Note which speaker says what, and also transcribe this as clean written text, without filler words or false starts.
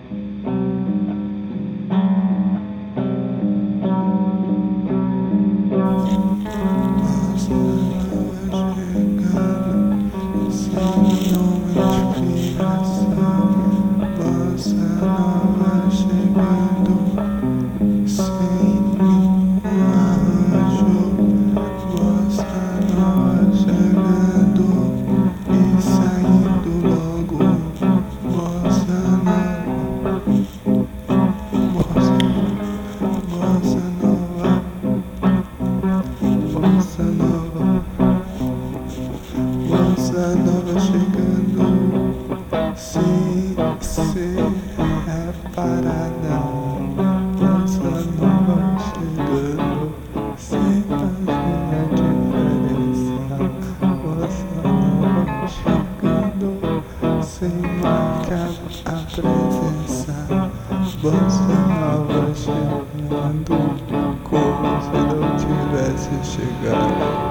Speaker 1: Bossa nova chegando, sem ser reparada. Bossa nova chegando, sem fazer a diferença. Bossa nova chegando, sem marcar a presença. Bossa nova chegando, como se não tivesse chegado.